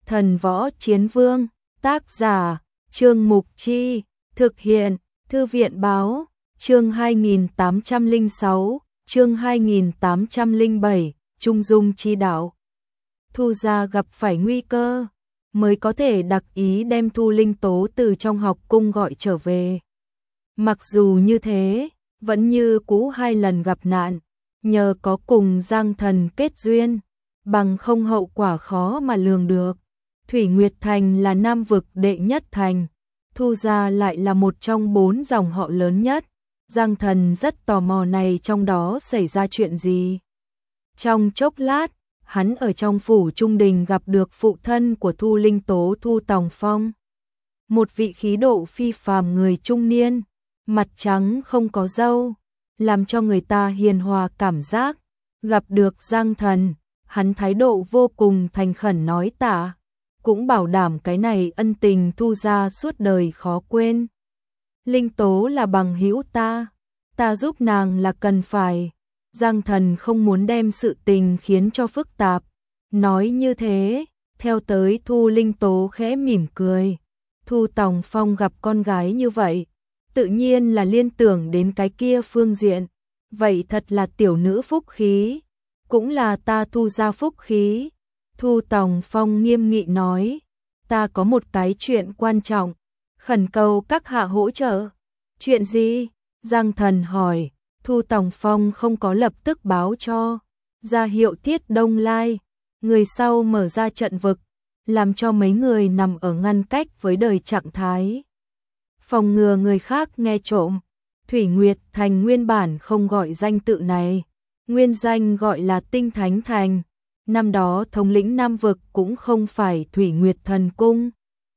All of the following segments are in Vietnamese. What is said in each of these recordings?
Thần Võ Chiến Vương, tác giả, Trương Mục Chi, thực hiện, Thư viện Báo, chương 2806, chương 2807, Trung Dung chi đạo. Thu gia gặp phải nguy cơ, mới có thể đặc ý đem Thu Linh Tố từ trong học cung gọi trở về. Mặc dù như thế, vẫn như cũ 2 lần gặp nạn, nhờ có cùng Giang Thần kết duyên, bằng không hậu quả khó mà lường được. Thủy Nguyệt Thành là Nam vực đệ nhất thành, Thu gia lại là một trong 4 dòng họ lớn nhất. Giang Thần rất tò mò này trong đó xảy ra chuyện gì. Trong chốc lát, hắn ở trong phủ trung đình gặp được phụ thân của Thu Linh Tố Thu Tòng Phong. Một vị khí độ phi phàm người trung niên, mặt trắng không có râu, làm cho người ta hiền hòa cảm giác. Gặp được Giang Thần, hắn thái độ vô cùng thành khẩn nói tạ, cũng bảo đảm cái này ân tình Thu gia suốt đời khó quên. Linh Tố là bằng hữu ta giúp nàng là cần phải. Giang Thần không muốn đem sự tình khiến cho phức tạp. Nói như thế, theo tới Thu Linh Tố khẽ mỉm cười. Thu Tòng Phong gặp con gái như vậy, tự nhiên là liên tưởng đến cái kia phương diện. Vậy thật là tiểu nữ phúc khí, cũng là ta Thu gia phúc khí. Thu Tòng Phong nghiêm nghị nói, ta có một cái chuyện quan trọng, khẩn cầu các hạ hỗ trợ. Chuyện gì? Giang Thần hỏi. Thu Tòng Phong không có lập tức báo cho, ra hiệu Tiết Đông Lai, người sau mở ra trận vực, làm cho mấy người nằm ở ngăn cách với đời trạng thái. Phòng ngừa người khác nghe trộm, Thủy Nguyệt Thành nguyên bản không gọi danh tự này, nguyên danh gọi là Tinh Thánh Thành. Năm đó thống lĩnh Nam vực cũng không phải Thủy Nguyệt Thần Cung,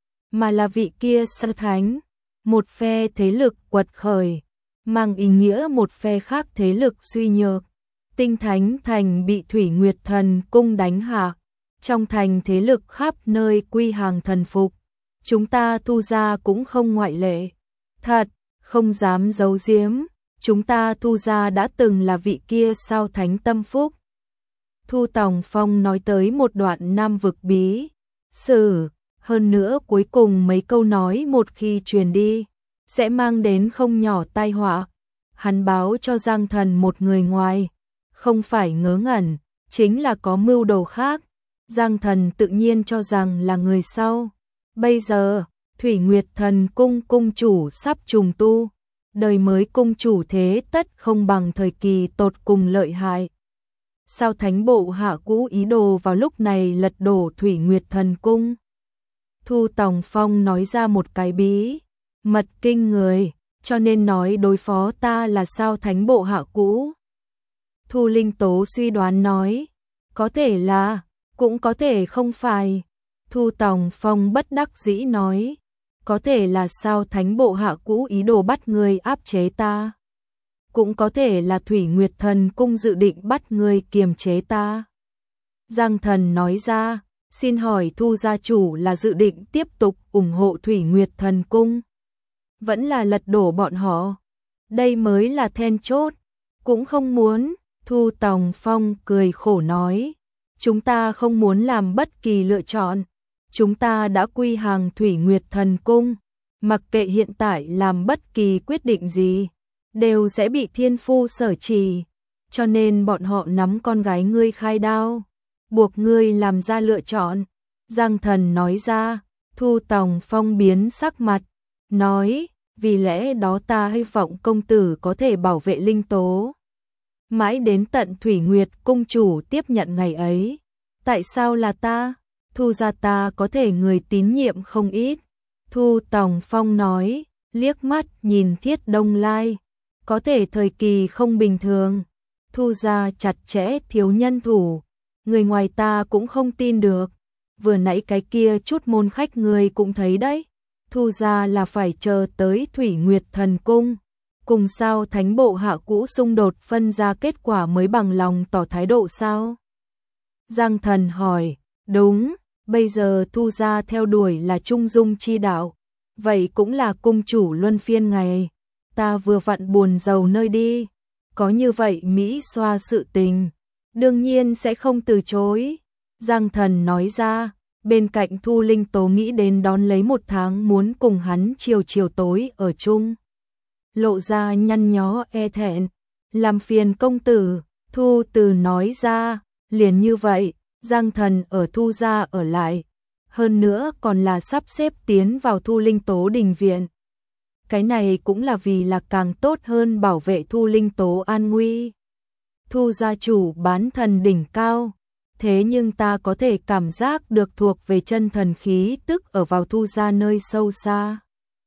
mà là vị kia Sa Thánh, một phe thế lực quật khởi, mang ý nghĩa một phe khác thế lực suy nhược. Tinh Thánh Thành bị Thủy Nguyệt Thần Cung đánh hạ, trong thành thế lực khắp nơi quy hàng thần phục, chúng ta Thu gia cũng không ngoại lệ. Thật, không dám giấu giếm, chúng ta Thu gia đã từng là vị kia sao thánh tâm phúc. Thu Tòng Phong nói tới một đoạn Nam vực bí sử, hơn nữa cuối cùng mấy câu nói một khi truyền đi, sẽ mang đến không nhỏ tai họa. Hắn báo cho Giang Thần một người ngoài, không phải ngớ ngẩn, chính là có mưu đồ khác. Giang Thần tự nhiên cho rằng là người sau. Bây giờ, Thủy Nguyệt Thần Cung cung chủ sắp trùng tu, đời mới cung chủ thế tất không bằng thời kỳ tột cùng lợi hại. Sao Thánh Bộ hạ cũ ý đồ vào lúc này lật đổ Thủy Nguyệt Thần Cung? Thu Tòng Phong nói ra một cái bí mật kinh người, cho nên nói đối phó ta là sao Thánh Bộ hạ cũ. Thu Linh Tố suy đoán nói, có thể là, cũng có thể không phải. Thu Tòng Phong bất đắc dĩ nói, có thể là sao Thánh Bộ hạ cũ ý đồ bắt người áp chế ta, cũng có thể là Thủy Nguyệt Thần Cung dự định bắt người kiềm chế ta. Giang Thần nói ra, xin hỏi Thu gia chủ là dự định tiếp tục ủng hộ Thủy Nguyệt Thần Cung, vẫn là lật đổ bọn họ? Đây mới là then chốt. Cũng không muốn. Thu Tòng Phong cười khổ nói, chúng ta không muốn làm bất kỳ lựa chọn, chúng ta đã quy hàng Thủy Nguyệt Thần Cung, mặc kệ hiện tại làm bất kỳ quyết định gì, đều sẽ bị thiên phu sở trì, cho nên bọn họ nắm con gái ngươi khai đao, buộc ngươi làm ra lựa chọn. Giang Thần nói ra. Thu Tòng Phong biến sắc mặt, nói, vì lẽ đó ta hy vọng công tử có thể bảo vệ Linh Tố. Mãi đến tận Thủy Nguyệt cung chủ tiếp nhận ngày ấy. Tại sao là ta? Thu gia ta có thể người tín nhiệm không ít. Thu Tòng Phong nói, liếc mắt nhìn Thiết Đông Lai. Có thể thời kỳ không bình thường. Thu gia chặt chẽ thiếu nhân thủ. Người ngoài ta cũng không tin được. Vừa nãy cái kia chút môn khách người cũng thấy đấy. Thu gia là phải chờ tới Thủy Nguyệt Thần Cung, cùng sao Thánh Bộ hạ cũ xung đột phân ra kết quả mới bằng lòng tỏ thái độ sao? Giang Thần hỏi, đúng, bây giờ Thu gia theo đuổi là trung dung chi đạo, vậy cũng là cung chủ luân phiên ngày, ta vừa vặn buồn giàu nơi đi, có như vậy Mỹ xoa sự tình, đương nhiên sẽ không từ chối. Giang Thần nói ra, Bên cạnh Thu Linh Tố nghĩ đến đón lấy 1 tháng muốn cùng hắn chiều chiều tối ở chung. Lộ ra nhăn nhó e thẹn, làm phiền công tử, Thu Từ nói ra, liền như vậy, Giang Thần ở Thu gia ở lại, hơn nữa còn là sắp xếp tiến vào Thu Linh Tố đình viện. Cái này cũng là vì là càng tốt hơn bảo vệ Thu Linh Tố an nguy. Thu gia chủ bán thần đỉnh cao, thế nhưng ta có thể cảm giác được thuộc về chân thần khí tức ở vào Thu gia nơi sâu xa.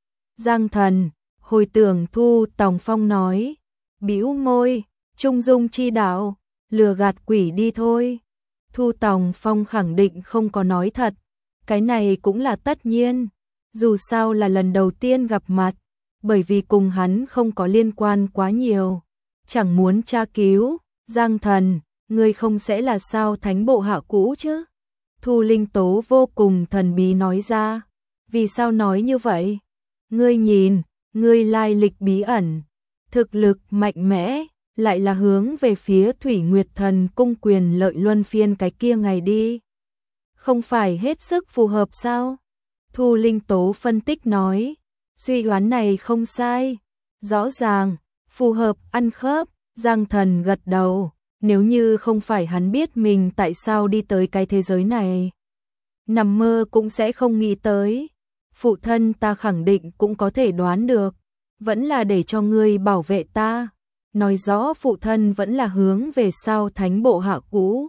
Giang Thần, hồi tưởng Thu Tòng Phong nói, bĩu môi, trung dung chi đạo, lừa gạt quỷ đi thôi. Thu Tòng Phong khẳng định không có nói thật, cái này cũng là tất nhiên, dù sao là lần đầu tiên gặp mặt, bởi vì cùng hắn không có liên quan quá nhiều, chẳng muốn tra cứu. Giang Thần, ngươi không sẽ là sao thánh bộ hạ cũ chứ? Thu Linh Tố vô cùng thần bí nói ra, vì sao nói như vậy? Ngươi nhìn, ngươi lai lịch bí ẩn, thực lực mạnh mẽ, lại là hướng về phía Thủy Nguyệt Thần cung quyền lợi luân phiên cái kia ngày đi. Không phải hết sức phù hợp sao? Thu Linh Tố phân tích nói, suy đoán này không sai, rõ ràng, phù hợp ăn khớp. Giang Thần gật đầu, nếu như không phải hắn biết mình tại sao đi tới cái thế giới này, nằm mơ cũng sẽ không nghĩ tới. Phụ thân ta khẳng định cũng có thể đoán được, vẫn là để cho ngươi bảo vệ ta, nói rõ phụ thân vẫn là hướng về sao thánh bộ hạ cũ.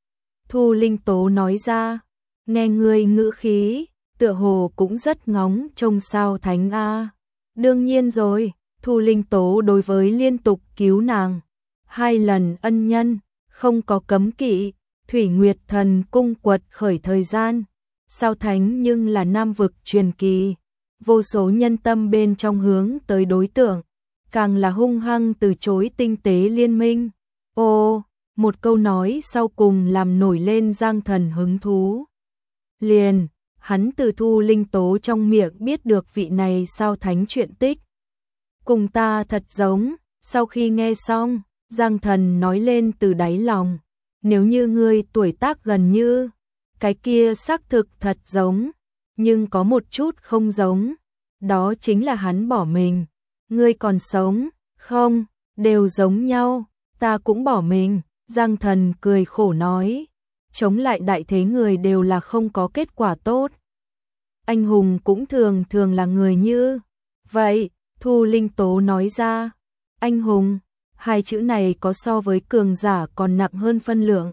Thu Linh Tố nói ra, nghe ngươi ngữ khí, tựa hồ cũng rất ngóng trông sao thánh a. Đương nhiên rồi, Thu Linh Tố đối với liên tục cứu nàng 2 lần ân nhân, không có cấm kỵ. Thủy Nguyệt Thần cung quật khởi thời gian, sao thánh nhưng là nam vực truyền kỳ, vô số nhân tâm bên trong hướng tới đối tượng, càng là hung hăng từ chối tinh tế liên minh. Ô, một câu nói sau cùng làm nổi lên Giang Thần hứng thú. Liền, hắn từ Thu Linh Tố trong miệng biết được vị này sao thánh chuyện tích. Cùng ta thật giống, sau khi nghe xong, Giang Thần nói lên từ đáy lòng, nếu như ngươi tuổi tác gần như, cái kia xác thực thật giống, nhưng có một chút không giống, đó chính là hắn bỏ mình. Ngươi còn sống, không, đều giống nhau, ta cũng bỏ mình. Giang Thần cười khổ nói, chống lại đại thế người đều là không có kết quả tốt. Anh hùng cũng thường thường là người như vậy. Thu Linh Tố nói ra, anh hùng, 2 chữ này có so với cường giả còn nặng hơn phân lượng.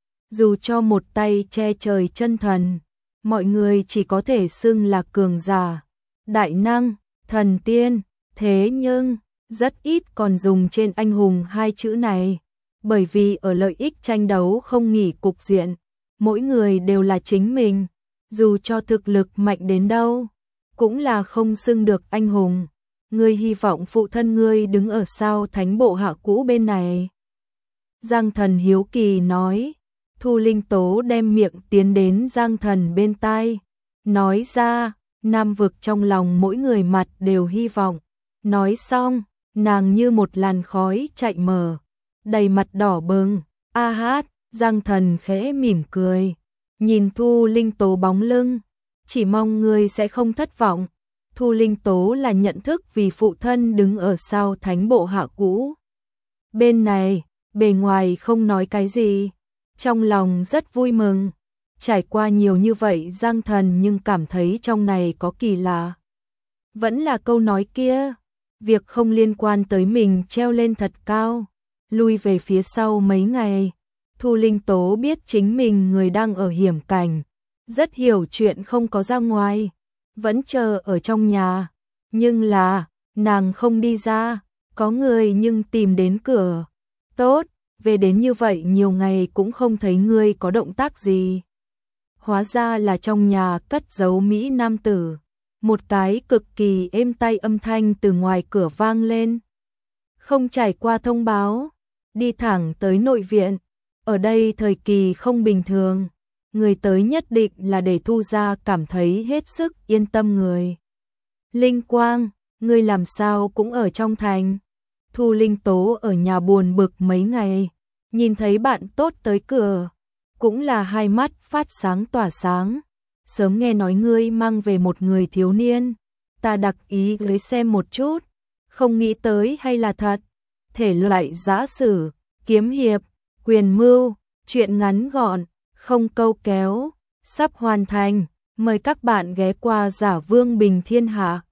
Dù cho một tay che trời chân thần, mọi người chỉ có thể xưng là cường giả, đại năng, thần tiên, thế nhưng rất ít còn dùng trên anh hùng 2 chữ này, bởi vì ở lợi ích tranh đấu không nghỉ cục diện, mỗi người đều là chính mình, dù cho thực lực mạnh đến đâu, cũng là không xưng được anh hùng. Ngươi hy vọng phụ thân ngươi đứng ở sao thánh bộ hạ cũ bên này. Giang Thần hiếu kỳ nói. Thu Linh Tố đem miệng tiến đến Giang Thần bên tai, nói ra, nam vực trong lòng mỗi người mặt đều hy vọng. Nói xong, nàng như một làn khói chạy mở, đầy mặt đỏ bừng. A hát, Giang Thần khẽ mỉm cười, nhìn Thu Linh Tố bóng lưng, chỉ mong ngươi sẽ không thất vọng. Thu Linh Tố là nhận thức vì phụ thân đứng ở sao thánh bộ hạ cũ. Bên này, bề ngoài không nói cái gì, trong lòng rất vui mừng. Trải qua nhiều như vậy Giang Thần nhưng cảm thấy trong này có kỳ lạ. Vẫn là câu nói kia, việc không liên quan tới mình treo lên thật cao. Lui về phía sau mấy ngày, Thu Linh Tố biết chính mình người đang ở hiểm cảnh, rất hiểu chuyện không có ra ngoài, vẫn chờ ở trong nhà. Nhưng là, nàng không đi ra, có người nhưng tìm đến cửa. Tốt, về đến như vậy nhiều ngày cũng không thấy ngươi có động tác gì. Hóa ra là trong nhà cất giấu Mỹ nam tử. Một cái cực kỳ êm tai âm thanh từ ngoài cửa vang lên. Không trải qua thông báo, đi thẳng tới nội viện. Ở đây thời kỳ không bình thường, người tới nhất định là để Thu gia cảm thấy hết sức yên tâm người. Linh Quang, ngươi làm sao cũng ở trong thành. Thu Linh Tố ở nhà buồn bực mấy ngày, nhìn thấy bạn tốt tới cửa, cũng là hai mắt phát sáng tỏa sáng, sớm nghe nói ngươi mang về một người thiếu niên, ta đặc ý tới xem một chút, không nghĩ tới hay là thật. Thể loại giã sử, kiếm hiệp, quyền mưu, truyện ngắn gọn, không câu kéo, sắp hoàn thành, mời các bạn ghé qua Giả Vương Bình Thiên Hạ.